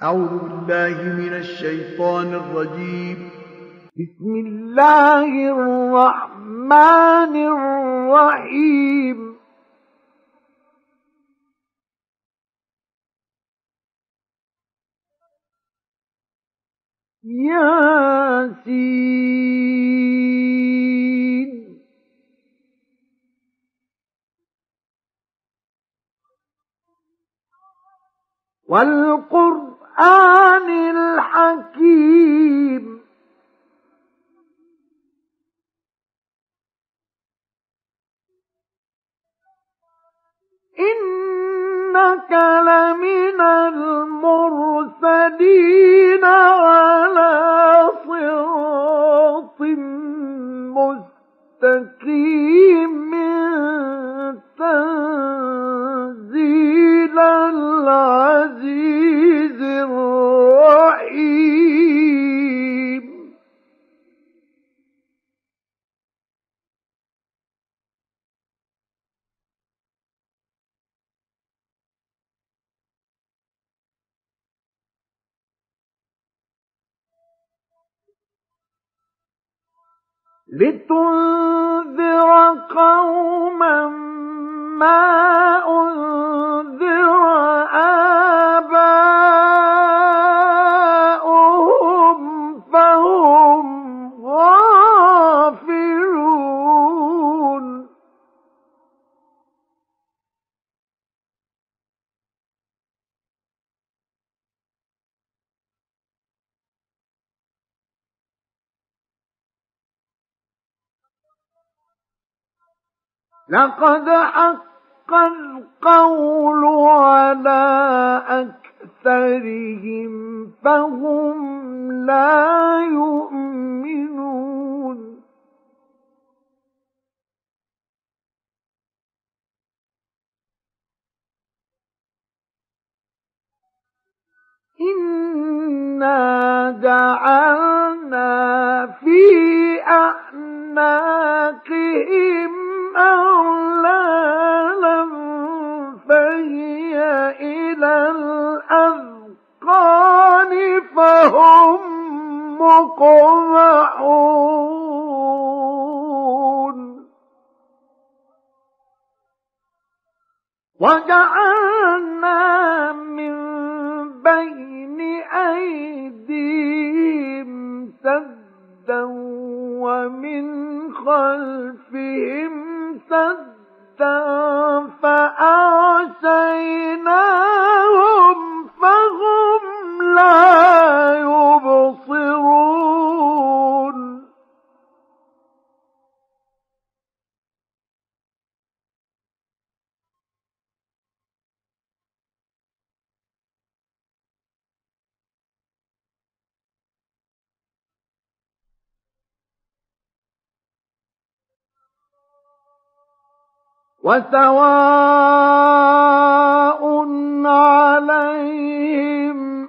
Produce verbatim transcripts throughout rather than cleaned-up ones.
أعوذ بالله من الشيطان الرجيم. بسم الله الرحمن الرحيم. ياسين والقرآن الحكيم إنك لمن المرسلين على صراط مستقيم تنزيل العزيز الرحيم. لتنذر قوما ما أنذر آباؤهم فهم غافلون. لقد حق القول على أكثرهم فهم لا يؤمنون. إنا جعلنا في أعناقهم أغلالا فهي إلى الأذقان فهم مقمحون. وجعلنا من بين أيديهم سدا ومن خلفهم سدا فأغشيناهم فهم لا يبصرون. وسواء عليهم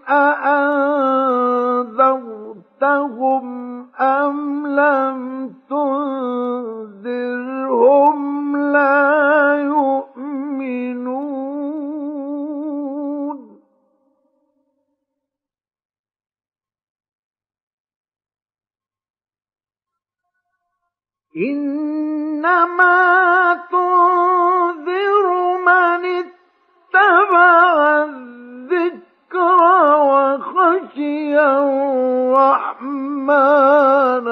أأنذرتهم أم لم تنذرهم لا يؤمنون. إنما تنذر من اتبع الذكر وخشي الرحمن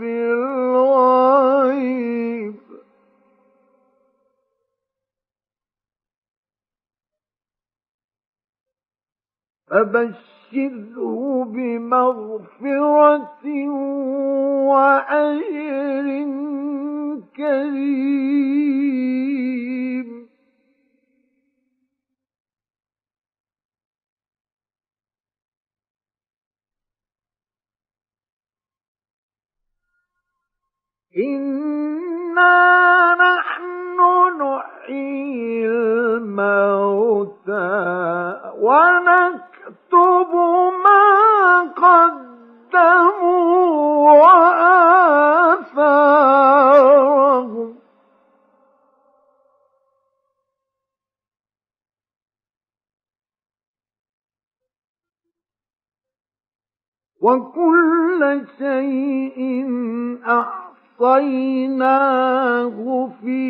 بالغيب فبشره بمغفرة وأجر كريم. إنا نحن نحيي الموتى ونكتب ما قدموا وآثارهم وكل شيء أحصيناه في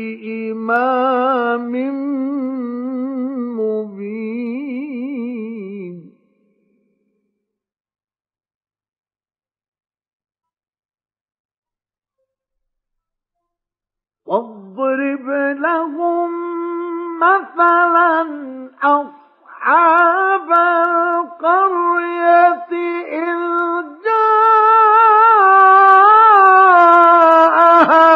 إمام مبين واضرب لهم مثلا أصحاب القرية إذ جاءها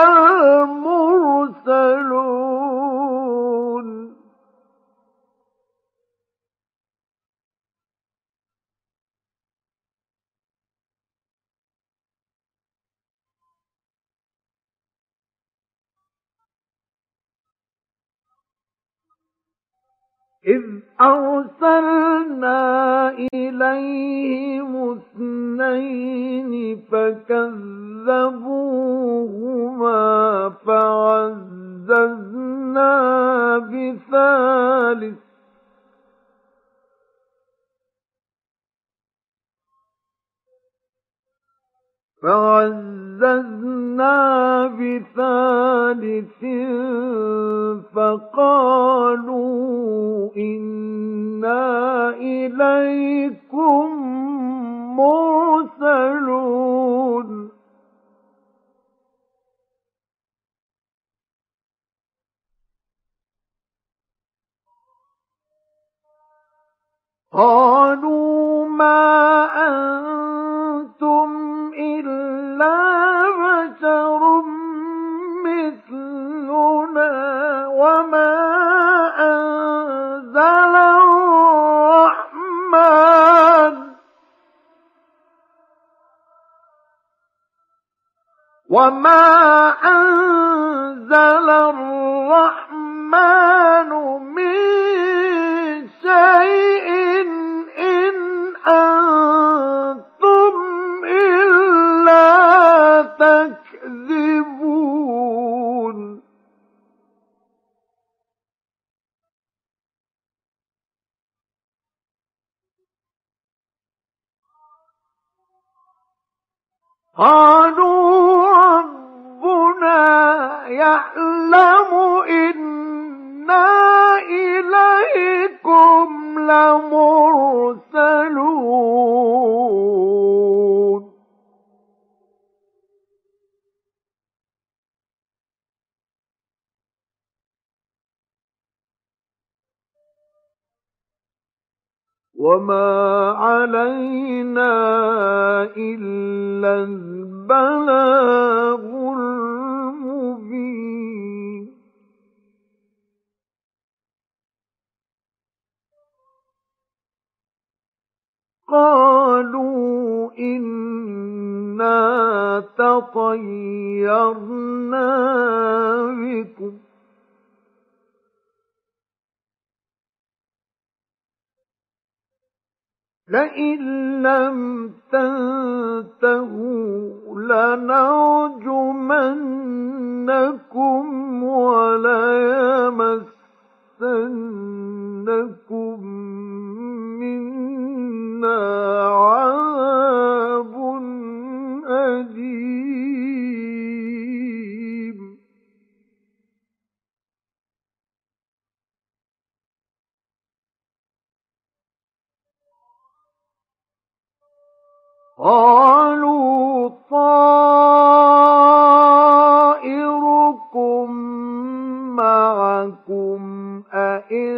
المرسلون إذ أرسلنا إليهم اثنين فكذبوهما فعززنا بثالث فعززنا بثالث فقالوا إنا إليكم مرسلون قالوا ما أنتم إلا بشر مثلنا وما أنزل الرحمن وما أنزل الرحمن من شيء إن أنتم إلا تكذبون قالوا ربنا يعلم إنا إليكم لمرسلون وما علينا إلا البلاغ المبين قالوا إنا تطيرنا بكم لئن لم تنتهوا لنرجمنكم وليمسنكم منا عذاب أليم قالوا طائركم معكم أئن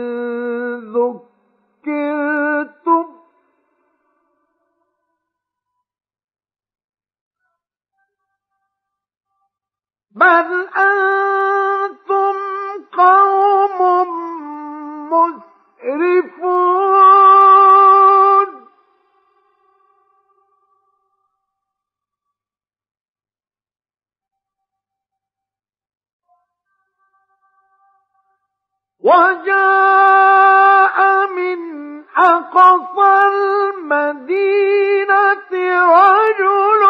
ذكرتم بل أنتم قوم مسرفون وجاء من أقصى المدينة رجل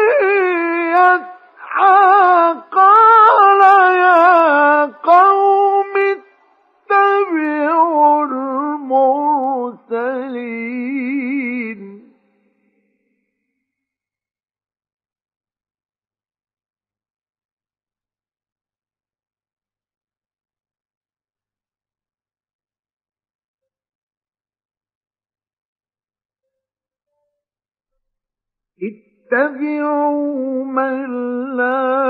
يسعى قال يا قوم اتبعوا المرسلين اتبعوا من لا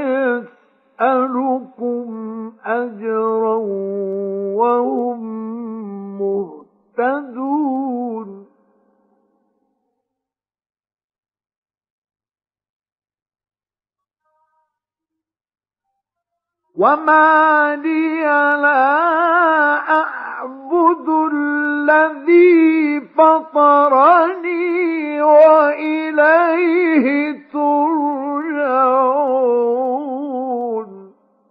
يسألكم أجرا وهم مهتدون وما لي لا أعبد الذي فطرني وإليه ترجعون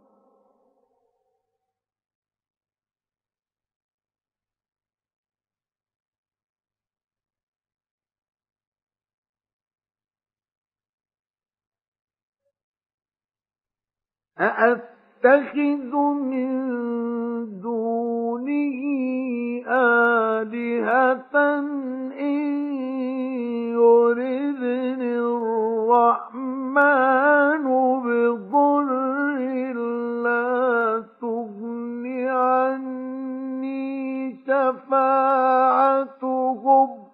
أأتخذ من دونه آلهة إن يردني الرحمن بضر لا تغن عني شفاعتهم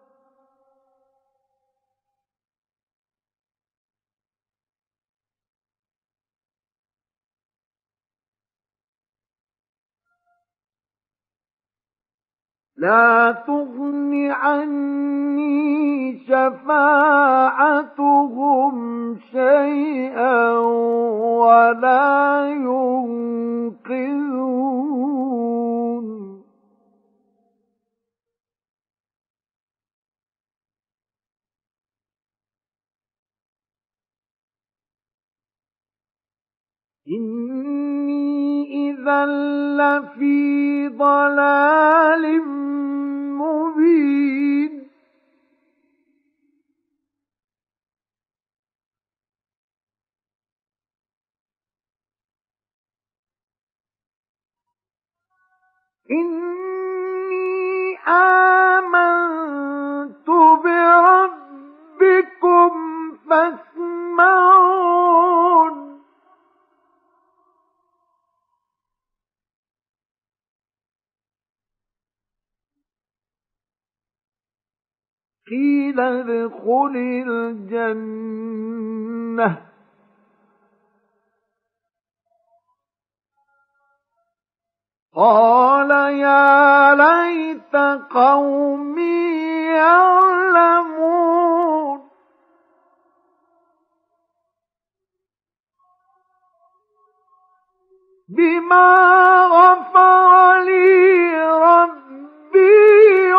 لا تغن عني شفاعتهم شيئا ولا ينقذون إني إذا لفي ضلال مبين إني آمنت بربكم فاسمعون قيل ادخل الجنة قال يا ليت قومي يعلمون بما غفر لي ربي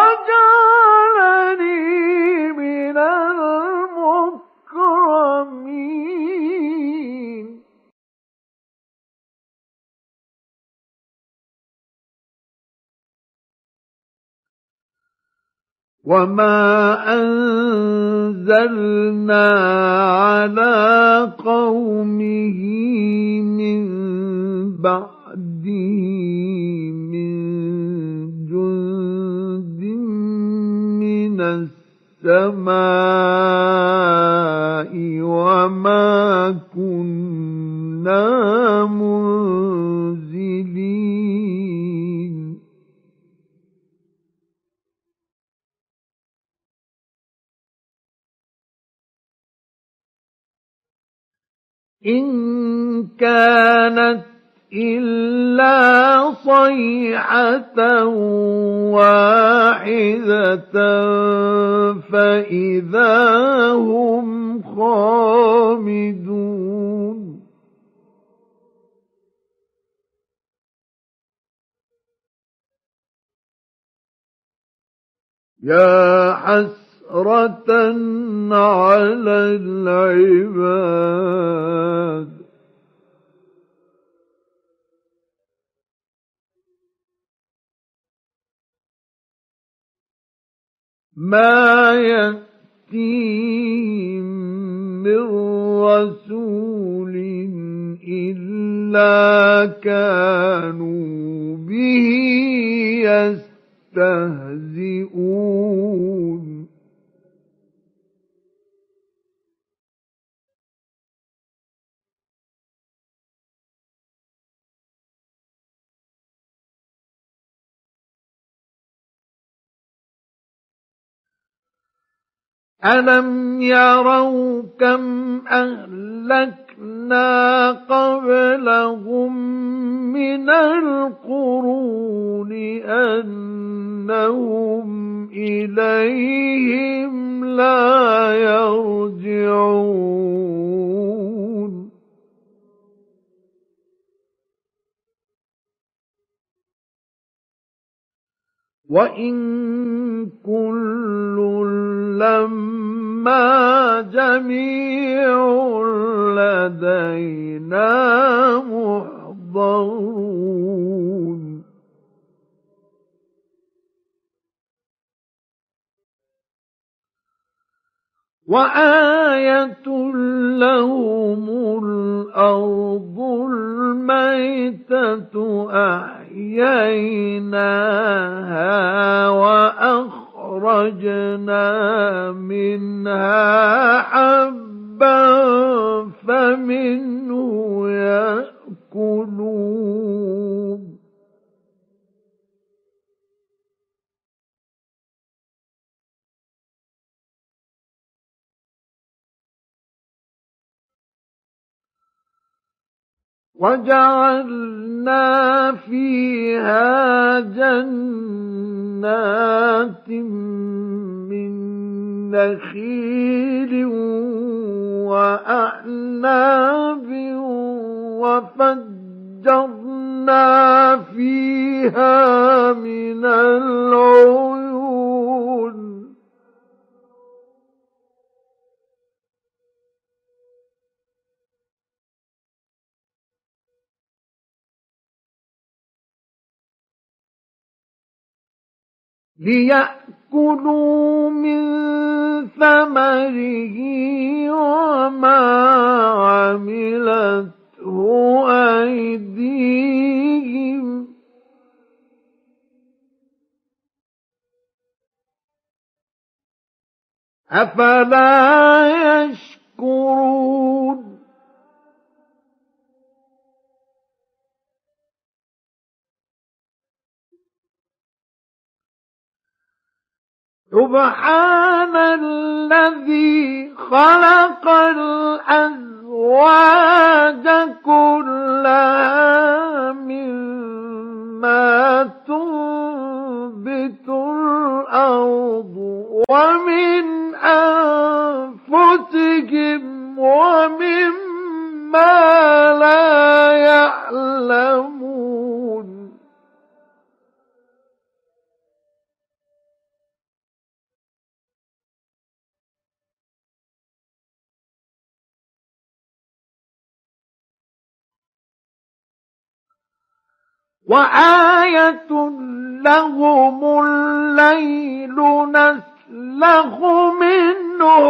وجعلني من المكرمين وما أنزلنا على قومه من بعده من جند من السماء وما كنا منزلين إن كانت إلا صيحة واحدة فإذا هم خامدون يا حسرة على العباد ما يأتيهم من رسول إلا كانوا به يستهزئون ألم يروا كم أهلكنا قبلهم من القرون أنهم إليهم لا يرجعون وإن كل لما جميع لدينا محضرون وآية لهم الأرض الميتة أحييناها وأخرجنا منها حبا فمنه يأكلون وجعلنا فيها جنات من نخيل وأعناب وفجرنا فيها من العيون ليأكلوا من ثمره وما عملته أيديهم أفلا يشكرون سبحان الذي خلق الأزواج كلها مما تنبت الأرض ومن أنفسهم ومما لا يعلمون وآية لهم الليل نسلخ منه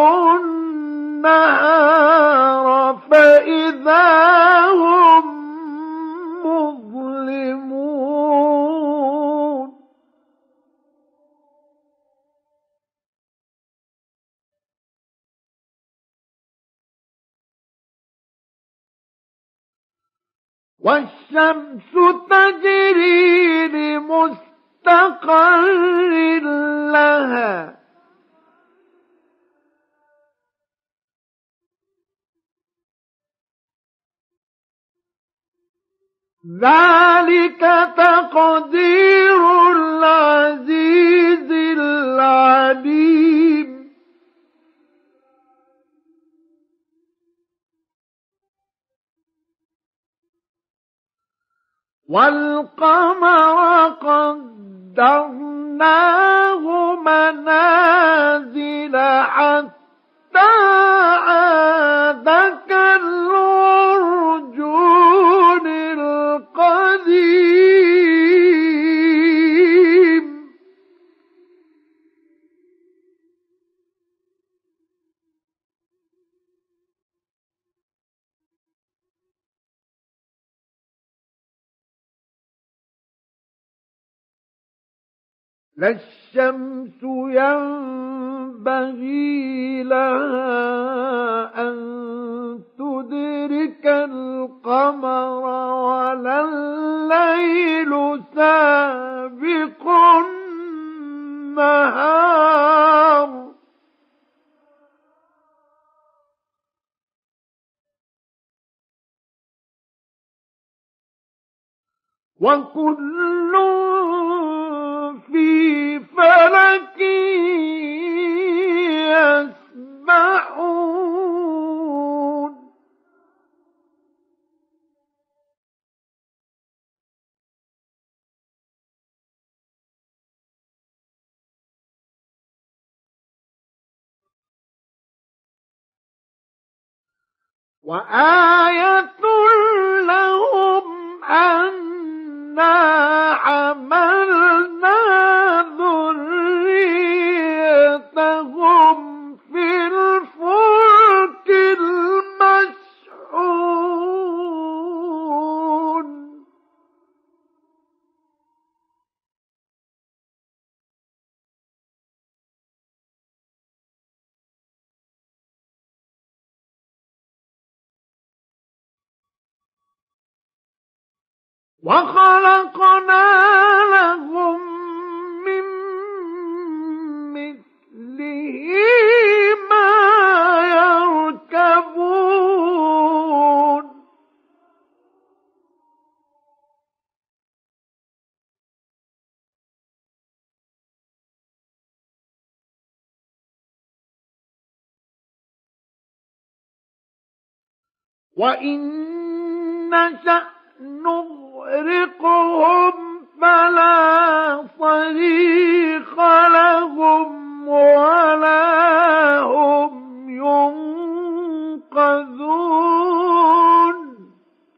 النهار فإذا هم مظلمون والشمس تجري لمستقر لها ذلك تقدير العزيز العليم والقمر قدرناه منازل حتى عاد كالعرجون القديم لا الشمس ينبغي لها أن تدرك القمر ولا الليل سابق النهار وكل في فلك يسبحون وآية لهم أنا حملنا ذريتهم في الفلك المشحون وخلقنا لهم من مثله ما يركبون وإن نشأ نغرقهم فلا صريخ لهم ولا هم ينقذون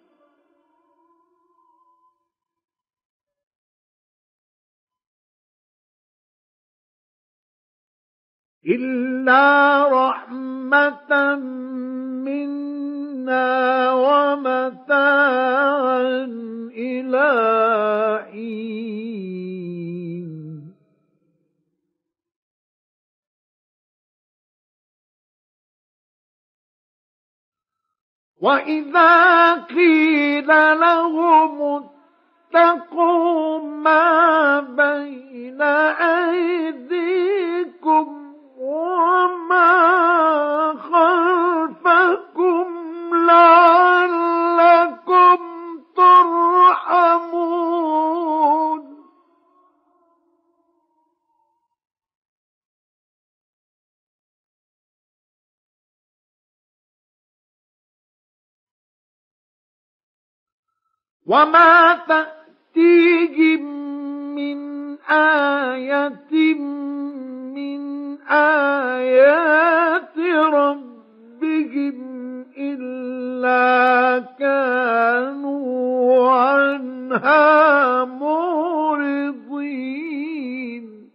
إلا رحمة منا ومتاعا إلى حين وإذا قيل لهم اتقوا ما بين أيديكم وما خلفكم لعلكم ترحمون وما تأتيهم من آية من آيات ربهم إلا كانوا عنها معرضين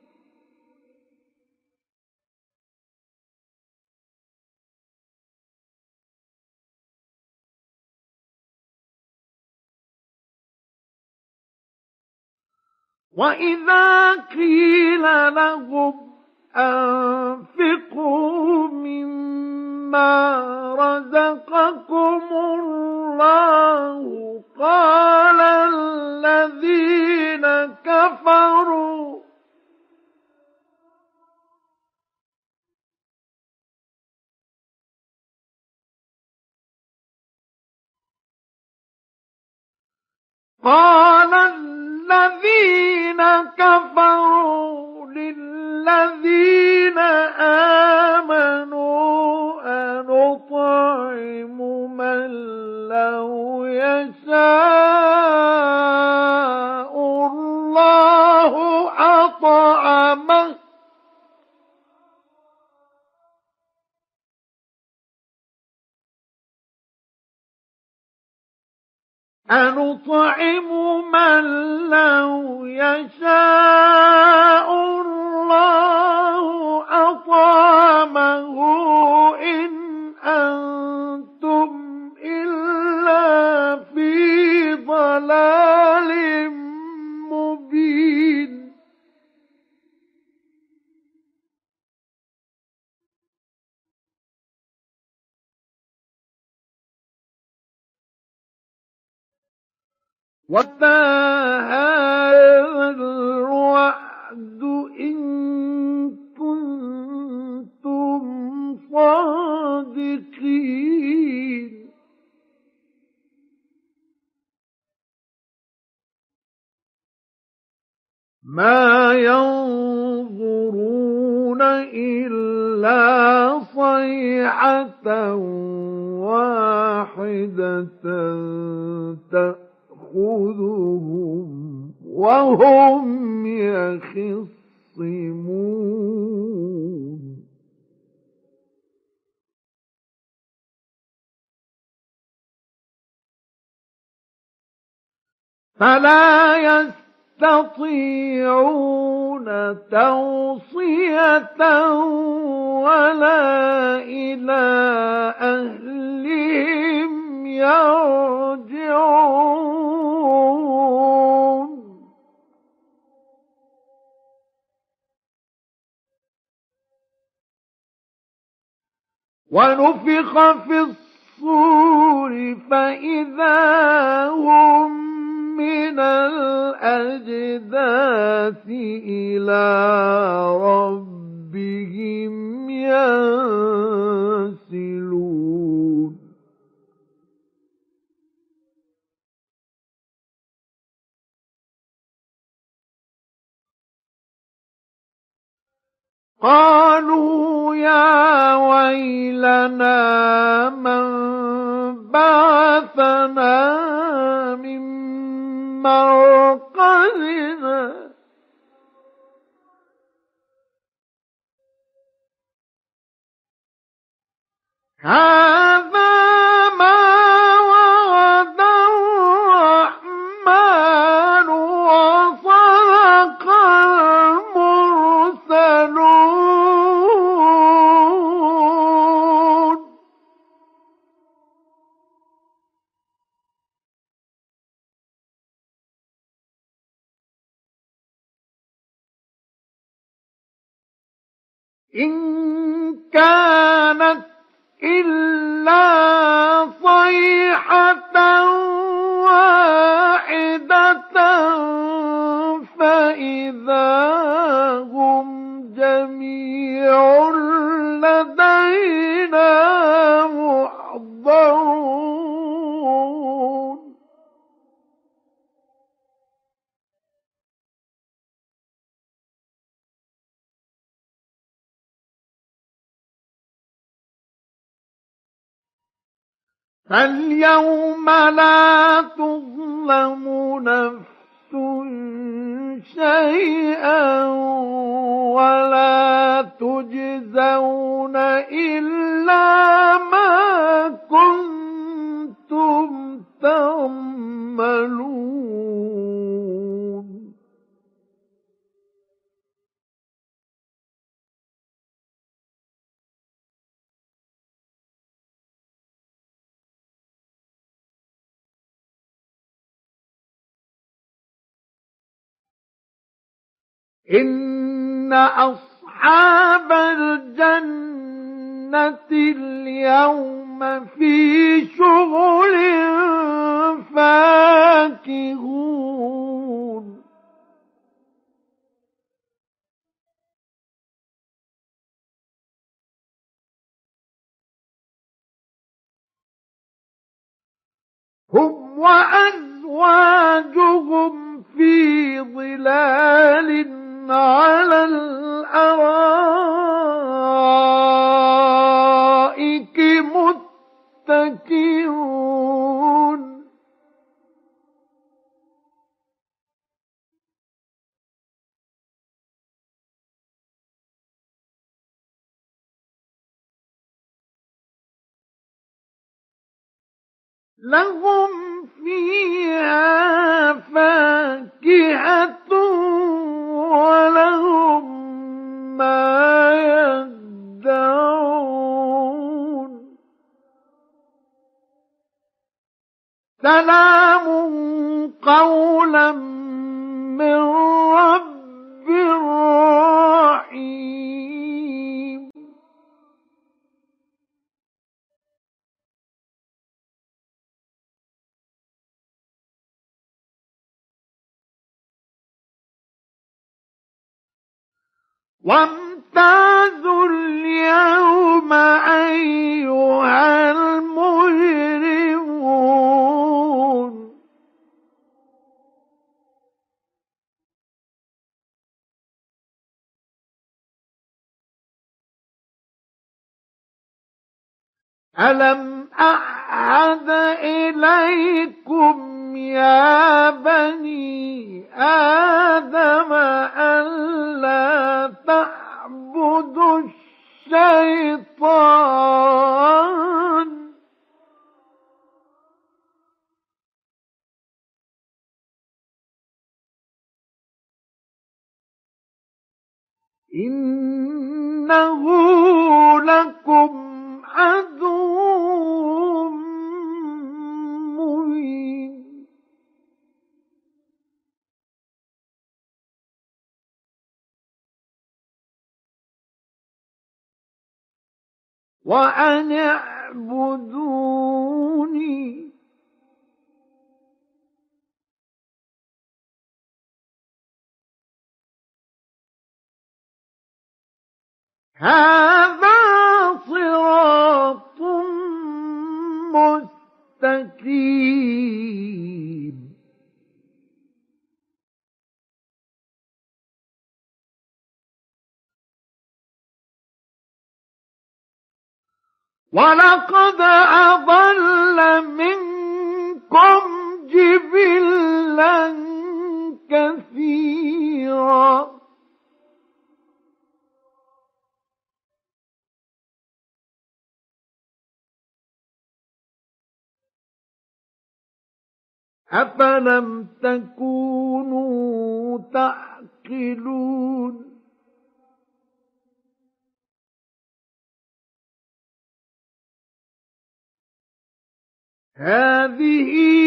وإذا قيل لهم أنفقوا مما رزقكم الله قال الذين كفروا قال الذين كفروا للذين آمنوا أنطعم من لو يشاء الله أطعمه أنطعم من لو يشاء الله أطعمه إن أنتم إلا في ضلال مبين وَمَا هَذَا الْوَعْدُ إِن كُنتُمْ صَادِقِينَ ما ينظرون إلا صيحة واحدة تأخذهم وهم يخصمون فلا يستطيعون توصية ولا إلى أهلهم يرجعون ونفخ في الصور فإذا هم من الأجداث إلى ربهم ينسلون قالوا يا ويلنا من بعثنا من مرقدنا هذا ما وعد الرحمن وصدق المرسلون إن كانت إلا صيحة واحدة فإذا هم جميع لدينا محضرون فاليوم لا تظلم نفس شيئا ولا تجزون إلا ما كنتم تعملون إن أصحاب الجنة اليوم في شغل فاكهون هم وأزواجهم في ظلال على الأرائك متكئون لهم فيها فاكهة ولهم ما يدعون سلام قولا من رب رحيم وامتازوا اليوم أيها المجرمون ألم أعهد إليكم يا بني آدم ألا تعبدوا الشيطان إنه لكم عدو مبين وأن اعبدوني هذا صراط مستقيم ولقد أضل منكم جبلا كثيرا أفلم تكونوا تعقلون هذه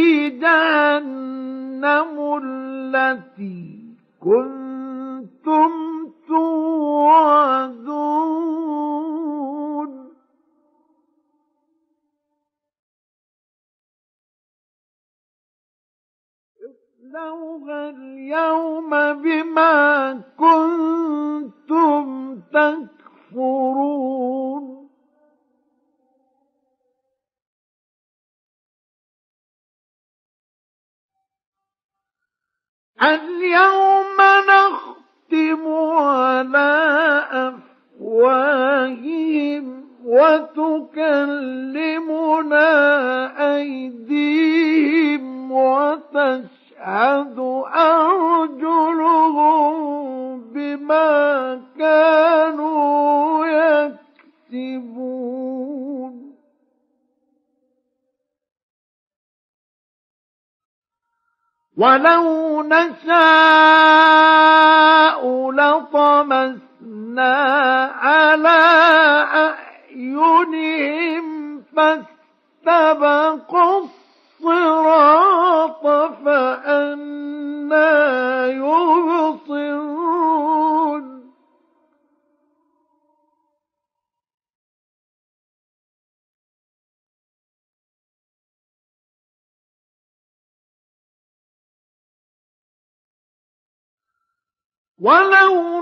جهنم التي كنتم توعدون اصلوها اليوم بما كنتم تكفرون اليوم نختم على أفواههم وتكلمنا أيديهم وتشهد أرجلهم بما كانوا يكسبون ولو نشاء لطمسنا على أعينهم فاستبقوا الصراط فأنى يبصرون ولو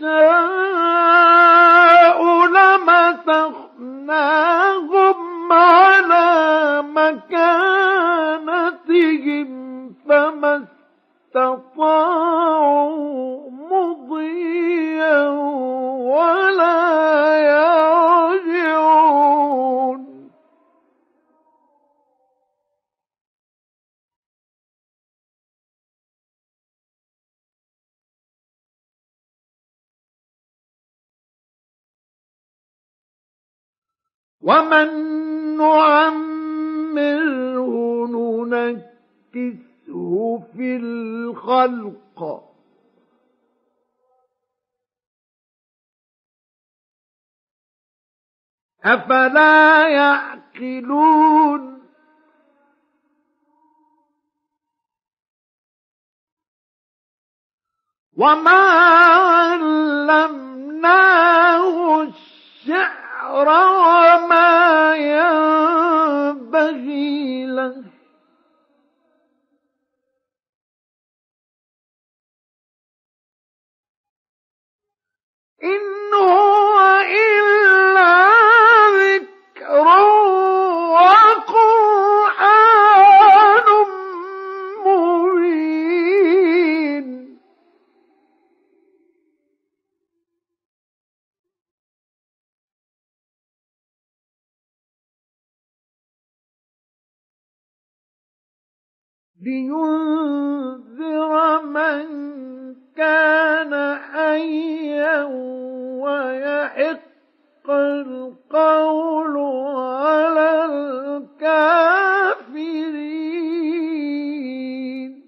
نشاء لمسخناهم على مكانتهم فما استطاعوا مضيا ولا يرجعون ومن نعمره ننكسه في الخلق أفلا يعقلون وما علمناه الشعر وما ينبغي له إن هو إلا ذكر وقرآن مبين لينذر من كان حيا ويحق القول على الكافرين.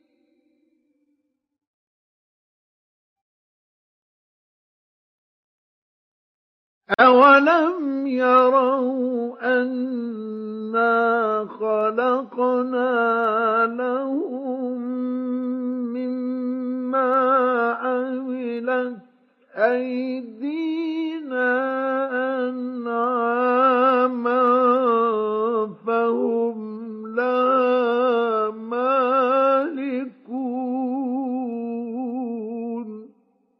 أولم يروا أنا خلقنا لهم مما عملت أيدينا أنعاما فهم لها مالكون.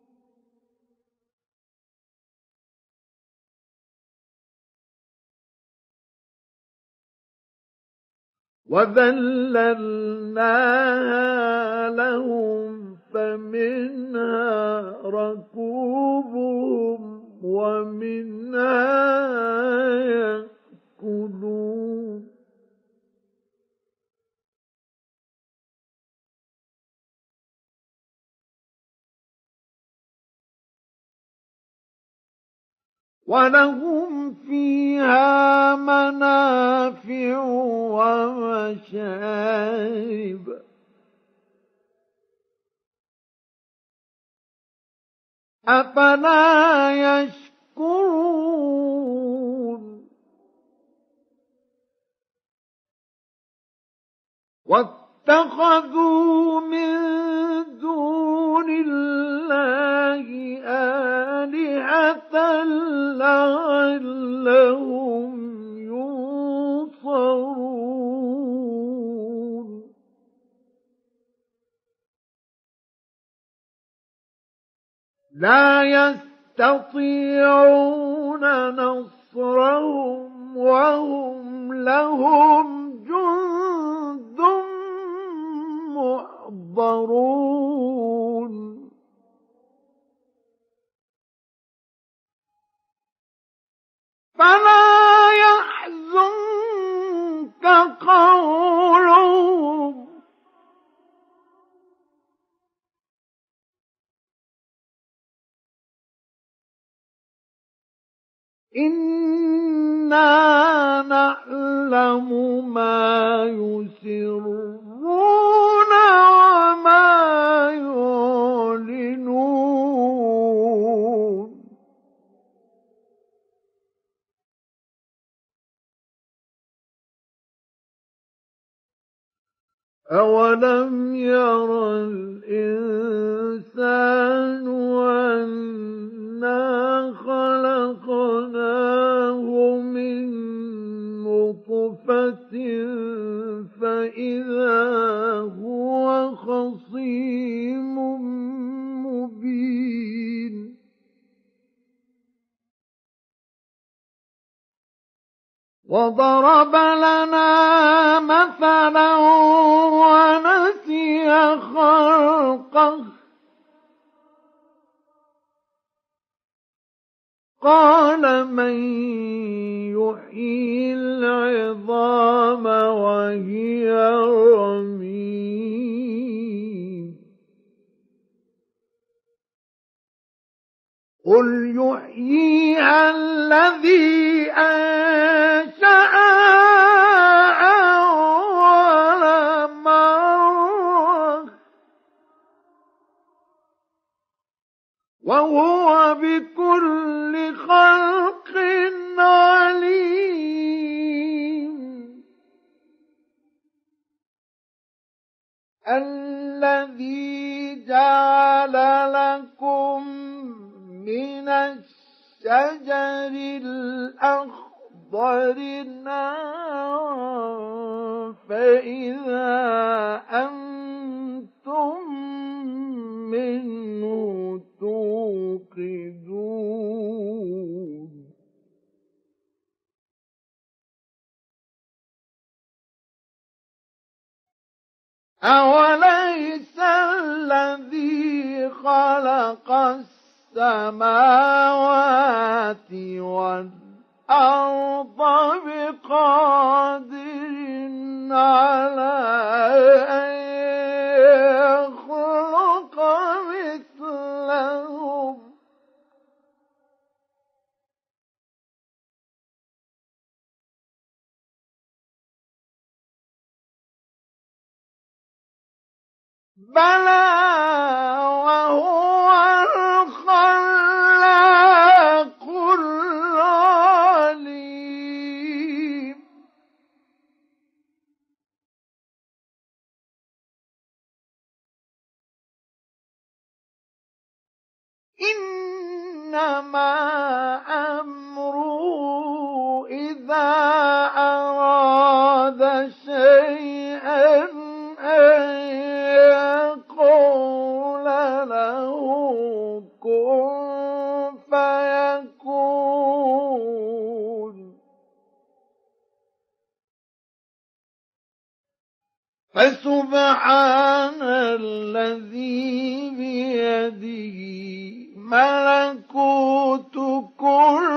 وذللناها لهم فمنها ركوبهم ومنها يأكلون. ولهم فيها منافع ومشارب أفلا يشكرون. واتخذوا من دون الله آلهة لعلهم ينصرون. لا يستطيعون نصرهم وهم لهم جند محضرون. فلا يحزنك قولهم إنا نعلم ما يسرون وما يعلنون. أولم ير الإنسان أنا خلقناه من نطفة فإذا هو خصيم مبين. وضرب لنا مثلا ونسي خلقه قال من يحيي العظام وهي رميم قل يحييها الذي أنشأها أول مرة وهو بكل خلق عليم. الذي جعل لكم من الشجر الأخضر نارا فإذا أنتم منه توقدون. أوليس الذي خلق السماوات والأرض بقادر على بلى وهو الخلاق العليم إنما أمره إذا أراد شيئا أن يقول له كن فيكون فسبحان الذي بيده ملكوت كل